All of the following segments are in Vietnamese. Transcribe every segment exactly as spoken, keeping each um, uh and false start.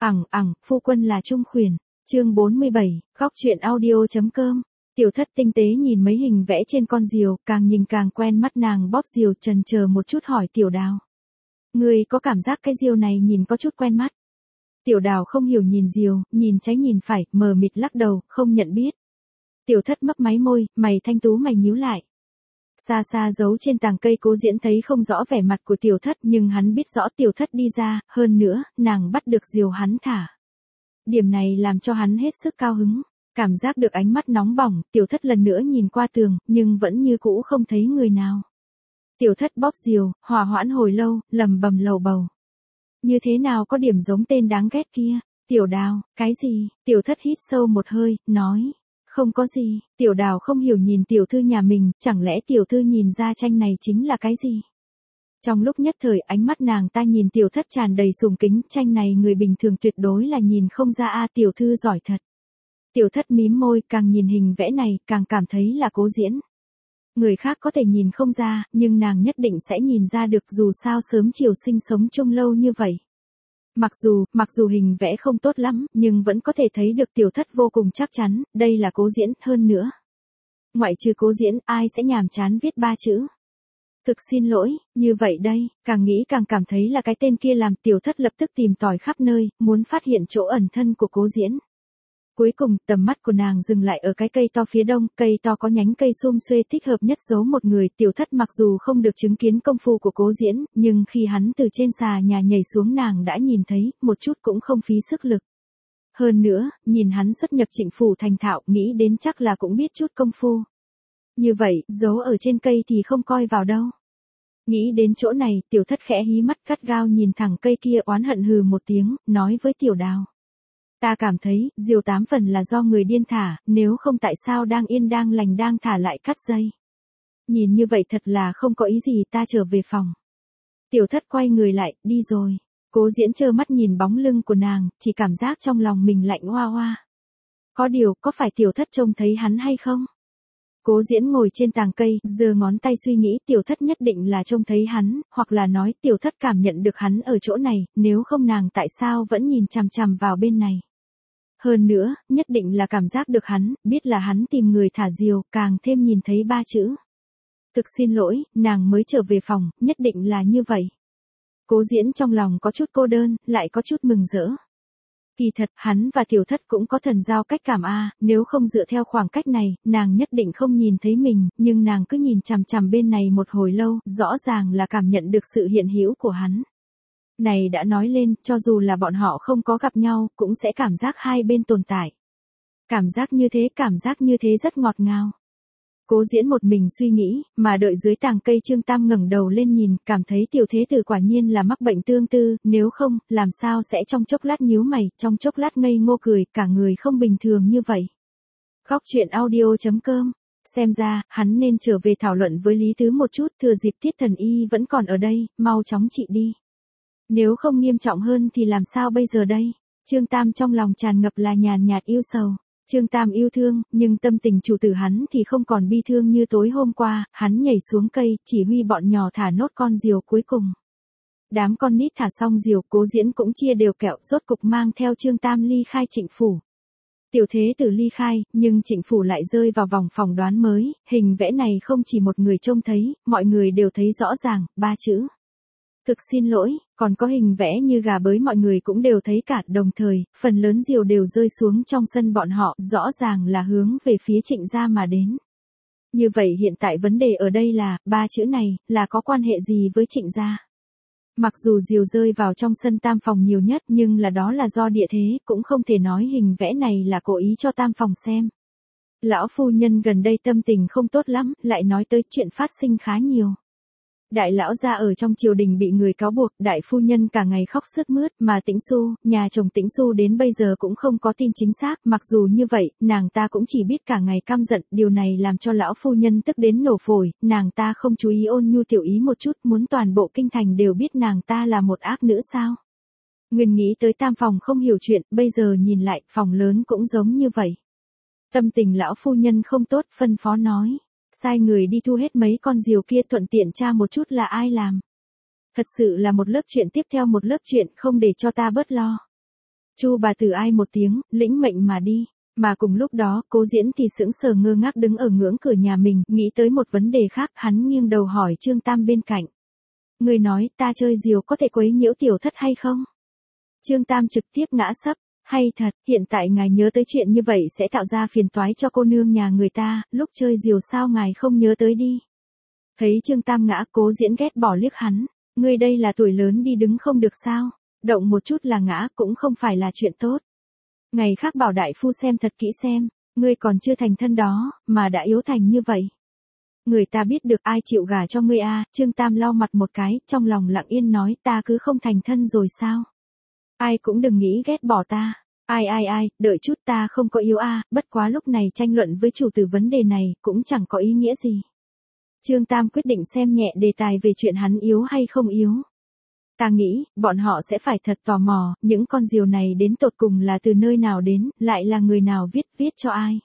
Ẳng ẳng, phu quân là Trung Khuyển. Chương bốn mươi bảy, góc truyện audio.com. Tiểu Thất tinh tế nhìn mấy hình vẽ trên con diều, càng nhìn càng quen mắt, nàng bóp diều chần chờ một chút hỏi Tiểu Đào. Ngươi có cảm giác cái diều này nhìn có chút quen mắt. Tiểu Đào không hiểu nhìn diều, nhìn trái nhìn phải, mờ mịt lắc đầu, không nhận biết. Tiểu Thất mấp máy môi, mày thanh tú mày nhíu lại. Xa xa giấu trên tàng cây Cố Diễn thấy không rõ vẻ mặt của Tiểu Thất, nhưng hắn biết rõ Tiểu Thất đi ra, hơn nữa, nàng bắt được diều hắn thả. Điểm này làm cho hắn hết sức cao hứng. Cảm giác được ánh mắt nóng bỏng, Tiểu Thất lần nữa nhìn qua tường, nhưng vẫn như cũ không thấy người nào. Tiểu Thất bóp diều, hòa hoãn hồi lâu, lầm bầm lầu bầu. Như thế nào có điểm giống tên đáng ghét kia? Tiểu Đào, cái gì? Tiểu Thất hít sâu một hơi, nói. Không có gì. Tiểu Đào không hiểu nhìn tiểu thư nhà mình, chẳng lẽ tiểu thư nhìn ra tranh này chính là cái gì? Trong lúc nhất thời ánh mắt nàng ta nhìn Tiểu Thất tràn đầy sùng kính, tranh này người bình thường tuyệt đối là nhìn không ra a, tiểu thư giỏi thật. Tiểu Thất mím môi, càng nhìn hình vẽ này, càng cảm thấy là Cố Diễn. Người khác có thể nhìn không ra, nhưng nàng nhất định sẽ nhìn ra được, dù sao sớm chiều sinh sống chung lâu như vậy. Mặc dù, mặc dù hình vẽ không tốt lắm, nhưng vẫn có thể thấy được Tiểu Thất vô cùng chắc chắn, đây là Cố Diễn, hơn nữa. Ngoại trừ Cố Diễn, ai sẽ nhàm chán viết ba chữ. Thực xin lỗi, như vậy đây, càng nghĩ càng cảm thấy là cái tên kia làm. Tiểu Thất lập tức tìm tòi khắp nơi, muốn phát hiện chỗ ẩn thân của Cố Diễn. Cuối cùng, tầm mắt của nàng dừng lại ở cái cây to phía đông, cây to có nhánh cây sum xuê thích hợp nhất giấu một người. Tiểu Thất mặc dù không được chứng kiến công phu của Cố Diễn, nhưng khi hắn từ trên xà nhà nhảy xuống nàng đã nhìn thấy, một chút cũng không phí sức lực. Hơn nữa, nhìn hắn xuất nhập Trịnh phủ thành thạo, nghĩ đến chắc là cũng biết chút công phu. Như vậy, giấu ở trên cây thì không coi vào đâu. Nghĩ đến chỗ này, Tiểu Thất khẽ hí mắt gắt gao nhìn thẳng cây kia, oán hận hừ một tiếng, nói với Tiểu Đào. Ta cảm thấy, diều tám phần là do người điên thả, nếu không tại sao đang yên đang lành đang thả lại cắt dây. Nhìn như vậy thật là không có ý gì, ta trở về phòng. Tiểu Thất quay người lại, đi rồi. Cố Diễn trơ mắt nhìn bóng lưng của nàng, chỉ cảm giác trong lòng mình lạnh hoa hoa. Có điều, có phải Tiểu Thất trông thấy hắn hay không? Cố Diễn ngồi trên tàng cây, giơ ngón tay suy nghĩ, Tiểu Thất nhất định là trông thấy hắn, hoặc là nói Tiểu Thất cảm nhận được hắn ở chỗ này, nếu không nàng tại sao vẫn nhìn chằm chằm vào bên này. Hơn nữa, nhất định là cảm giác được hắn, biết là hắn tìm người thả diều, càng thêm nhìn thấy ba chữ. Thực xin lỗi, nàng mới trở về phòng, nhất định là như vậy. Cố Diễn trong lòng có chút cô đơn, lại có chút mừng rỡ. Kỳ thật, hắn và Tiểu Thất cũng có thần giao cách cảm a, nếu không dựa theo khoảng cách này, nàng nhất định không nhìn thấy mình, nhưng nàng cứ nhìn chằm chằm bên này một hồi lâu, rõ ràng là cảm nhận được sự hiện hữu của hắn. Này đã nói lên, cho dù là bọn họ không có gặp nhau, cũng sẽ cảm giác hai bên tồn tại. Cảm giác như thế, cảm giác như thế rất ngọt ngào. Cố Diễn một mình suy nghĩ, mà đợi dưới tàng cây Trương Tam ngẩng đầu lên nhìn, cảm thấy Tiểu Thế Tử quả nhiên là mắc bệnh tương tư, nếu không, làm sao sẽ trong chốc lát nhíu mày, trong chốc lát ngây ngô cười, cả người không bình thường như vậy. Góc truyện audio.com. Xem ra, hắn nên trở về thảo luận với Lý Tứ một chút, thừa dịp Tiết Thần Y vẫn còn ở đây, mau chóng trị đi. Nếu không nghiêm trọng hơn thì làm sao bây giờ đây? Trương Tam trong lòng tràn ngập là nhàn nhạt yêu sầu. Trương Tam yêu thương, nhưng tâm tình chủ tử hắn thì không còn bi thương như tối hôm qua, hắn nhảy xuống cây, chỉ huy bọn nhỏ thả nốt con diều cuối cùng. Đám con nít thả xong diều, Cố Diễn cũng chia đều kẹo, rốt cục mang theo Trương Tam ly khai Trịnh phủ. Tiểu Thế Tử ly khai, nhưng Trịnh phủ lại rơi vào vòng phỏng đoán mới, hình vẽ này không chỉ một người trông thấy, mọi người đều thấy rõ ràng, ba chữ. Thực xin lỗi, còn có hình vẽ như gà bới mọi người cũng đều thấy cả, đồng thời, phần lớn diều đều rơi xuống trong sân bọn họ, rõ ràng là hướng về phía Trịnh gia mà đến. Như vậy hiện tại vấn đề ở đây là, ba chữ này, là có quan hệ gì với Trịnh gia? Mặc dù diều rơi vào trong sân tam phòng nhiều nhất nhưng là đó là do địa thế, cũng không thể nói hình vẽ này là cố ý cho tam phòng xem. Lão phu nhân gần đây tâm tình không tốt lắm, lại nói tới chuyện phát sinh khá nhiều. Đại lão gia ở trong triều đình bị người cáo buộc, đại phu nhân cả ngày khóc sướt mướt, mà Tĩnh Xu, nhà chồng Tĩnh Xu đến bây giờ cũng không có tin chính xác, mặc dù như vậy, nàng ta cũng chỉ biết cả ngày căm giận, điều này làm cho lão phu nhân tức đến nổ phổi, nàng ta không chú ý ôn nhu tiểu ý một chút, muốn toàn bộ kinh thành đều biết nàng ta là một ác nữ sao. Nguyên nghĩ tới tam phòng không hiểu chuyện, bây giờ nhìn lại, phòng lớn cũng giống như vậy. Tâm tình lão phu nhân không tốt, phân phó nói. Sai người đi thu hết mấy con diều kia, thuận tiện tra một chút là ai làm. Thật sự là một lớp chuyện tiếp theo một lớp chuyện, không để cho ta bớt lo. Chu bà Tử ai một tiếng, lĩnh mệnh mà đi. Mà cùng lúc đó, Cố Diễn thì sững sờ ngơ ngác đứng ở ngưỡng cửa nhà mình, nghĩ tới một vấn đề khác, hắn nghiêng đầu hỏi Trương Tam bên cạnh. Người nói, ta chơi diều có thể quấy nhiễu tiểu thất hay không? Trương Tam trực tiếp ngã sấp. Hay thật, hiện tại ngài nhớ tới chuyện như vậy sẽ tạo ra phiền toái cho cô nương nhà người ta, lúc chơi diều sao ngài không nhớ tới đi. Thấy Trương Tam ngã, Cố Diễn ghét bỏ liếc hắn. Ngươi đây là tuổi lớn đi đứng không được sao? Động một chút là ngã cũng không phải là chuyện tốt. Ngày khác bảo đại phu xem thật kỹ xem, ngươi còn chưa thành thân đó, mà đã yếu thành như vậy. Người ta biết được ai chịu gả cho ngươi a? Trương Tam lau mặt một cái, trong lòng lặng yên nói ta cứ không thành thân rồi sao? Ai cũng đừng nghĩ ghét bỏ ta. Ai ai ai, đợi chút ta không có yếu a, bất quá lúc này tranh luận với chủ từ vấn đề này cũng chẳng có ý nghĩa gì. Trương Tam quyết định xem nhẹ đề tài về chuyện hắn yếu hay không yếu. Ta nghĩ, bọn họ sẽ phải thật tò mò, những con diều này đến tột cùng là từ nơi nào đến, lại là người nào viết viết cho ai.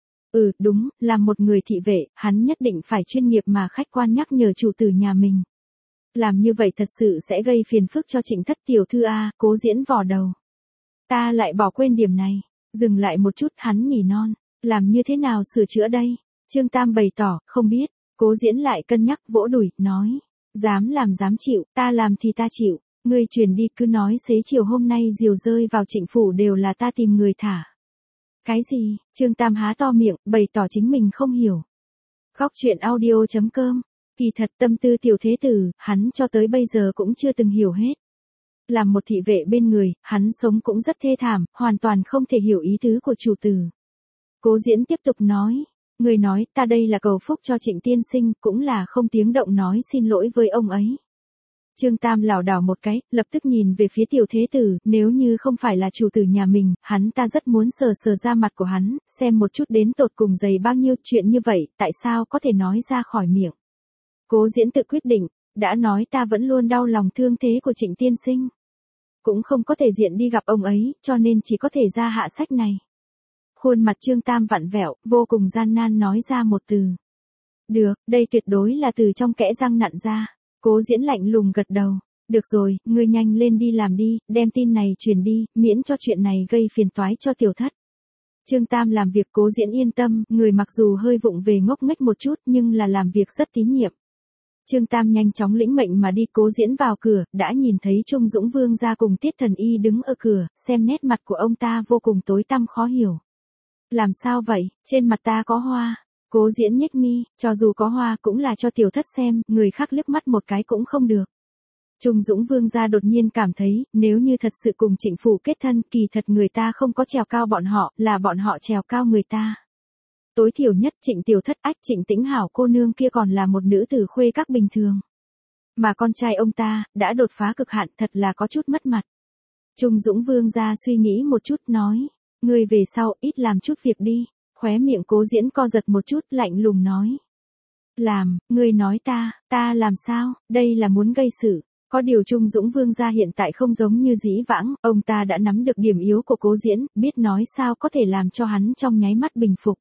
Ừ, đúng, là một người thị vệ, hắn nhất định phải chuyên nghiệp mà khách quan nhắc nhở chủ tử nhà mình. Làm như vậy thật sự sẽ gây phiền phức cho Trịnh thất tiểu thư a. Cố Diễn vò đầu. Ta lại bỏ quên điểm này. Dừng lại một chút hắn nỉ non. Làm như thế nào sửa chữa đây? Trương Tam bày tỏ, không biết. Cố Diễn lại cân nhắc vỗ đùi, nói. Dám làm dám chịu, ta làm thì ta chịu. Ngươi truyền đi cứ nói xế chiều hôm nay diều rơi vào Trịnh phủ đều là ta tìm người thả. Cái gì? Trương Tam há to miệng, bày tỏ chính mình không hiểu. Góc truyện audio chấm com. Kỳ thật tâm tư tiểu thế tử, hắn cho tới bây giờ cũng chưa từng hiểu hết. Làm một thị vệ bên người, hắn sống cũng rất thê thảm, hoàn toàn không thể hiểu ý tứ của chủ tử. Cố Diễn tiếp tục nói, người nói ta đây là cầu phúc cho Trịnh tiên sinh, cũng là không tiếng động nói xin lỗi với ông ấy. Trương Tam lảo đảo một cái, lập tức nhìn về phía tiểu thế tử, nếu như không phải là chủ tử nhà mình, hắn ta rất muốn sờ sờ ra mặt của hắn, xem một chút đến tột cùng dày bao nhiêu chuyện như vậy, tại sao có thể nói ra khỏi miệng. Cố Diễn tự quyết định, đã nói ta vẫn luôn đau lòng thương thế của Trịnh tiên sinh. Cũng không có thể diện đi gặp ông ấy, cho nên chỉ có thể ra hạ sách này. Khuôn mặt Trương Tam vặn vẹo, vô cùng gian nan nói ra một từ. Được, đây tuyệt đối là từ trong kẽ răng nặn ra. Cố Diễn lạnh lùng gật đầu. Được rồi, ngươi nhanh lên đi làm đi, đem tin này truyền đi, miễn cho chuyện này gây phiền toái cho tiểu thất. Trương Tam làm việc Cố Diễn yên tâm, người mặc dù hơi vụng về ngốc nghếch một chút nhưng là làm việc rất tín nhiệm. Trương Tam nhanh chóng lĩnh mệnh mà đi. Cố Diễn vào cửa, đã nhìn thấy Trung Dũng Vương ra cùng Tiết Thần Y đứng ở cửa, xem nét mặt của ông ta vô cùng tối tăm khó hiểu. Làm sao vậy, trên mặt ta có hoa. Cố Diễn nhếch mi, cho dù có hoa cũng là cho tiểu thất xem, người khác liếc mắt một cái cũng không được. Trung Dũng Vương gia đột nhiên cảm thấy, nếu như thật sự cùng Trịnh phủ kết thân, kỳ thật người ta không có trèo cao bọn họ, là bọn họ trèo cao người ta. Tối thiểu nhất Trịnh tiểu thất ách Trịnh Tĩnh Hảo cô nương kia còn là một nữ tử khuê các bình thường. Mà con trai ông ta, đã đột phá cực hạn thật là có chút mất mặt. Trung Dũng Vương gia suy nghĩ một chút nói, ngươi về sau ít làm chút việc đi. Khóe miệng Cố Diễn co giật một chút, lạnh lùng nói. Làm, ngươi nói ta, ta làm sao, đây là muốn gây sự. Có điều Trung Dũng Vương gia hiện tại không giống như dĩ vãng, ông ta đã nắm được điểm yếu của Cố Diễn, biết nói sao có thể làm cho hắn trong nháy mắt bình phục.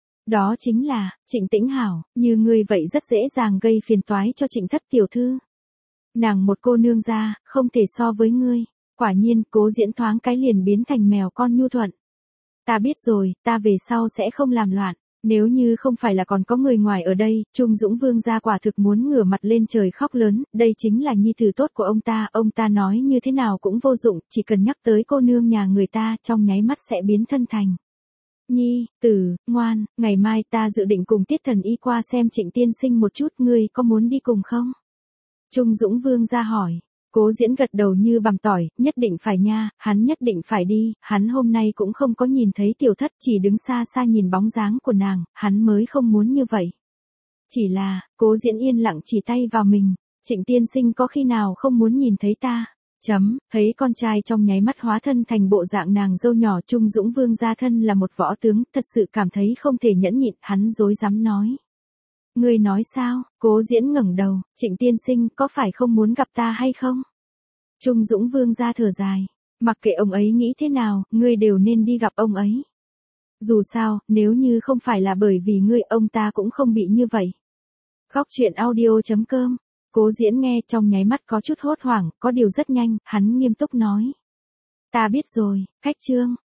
Đó chính là, Trịnh Tĩnh Hảo, như ngươi vậy rất dễ dàng gây phiền toái cho Trịnh thất tiểu thư. Nàng một cô nương gia, không thể so với ngươi. Quả nhiên, Cố Diễn thoáng cái liền biến thành mèo con nhu thuận. Ta biết rồi, ta về sau sẽ không làm loạn. Nếu như không phải là còn có người ngoài ở đây, Trung Dũng Vương gia quả thực muốn ngửa mặt lên trời khóc lớn, đây chính là nhi tử tốt của ông ta, ông ta nói như thế nào cũng vô dụng, chỉ cần nhắc tới cô nương nhà người ta, trong nháy mắt sẽ biến thân thành. Nhi, tử, ngoan, ngày mai ta dự định cùng Tiết Thần Y qua xem Trịnh tiên sinh một chút, ngươi có muốn đi cùng không? Trung Dũng Vương gia hỏi. Cố Diễn gật đầu như bằng tỏi, nhất định phải nha, hắn nhất định phải đi, hắn hôm nay cũng không có nhìn thấy tiểu thất, chỉ đứng xa xa nhìn bóng dáng của nàng, hắn mới không muốn như vậy. Chỉ là, Cố Diễn yên lặng chỉ tay vào mình, Trịnh tiên sinh có khi nào không muốn nhìn thấy ta? Chấm, thấy con trai trong nháy mắt hóa thân thành bộ dạng nàng dâu nhỏ. Trung Dũng Vương gia thân là một võ tướng, thật sự cảm thấy không thể nhẫn nhịn, hắn rối rắm nói. Ngươi nói sao? Cố Diễn ngẩng đầu, Trịnh tiên sinh có phải không muốn gặp ta hay không? Trung Dũng Vương gia thở dài, mặc kệ ông ấy nghĩ thế nào, ngươi đều nên đi gặp ông ấy. Dù sao, nếu như không phải là bởi vì ngươi, ông ta cũng không bị như vậy. Góc truyện audio chấm com. Cố Diễn nghe trong nháy mắt có chút hốt hoảng, có điều rất nhanh, hắn nghiêm túc nói. Ta biết rồi, khách Trương.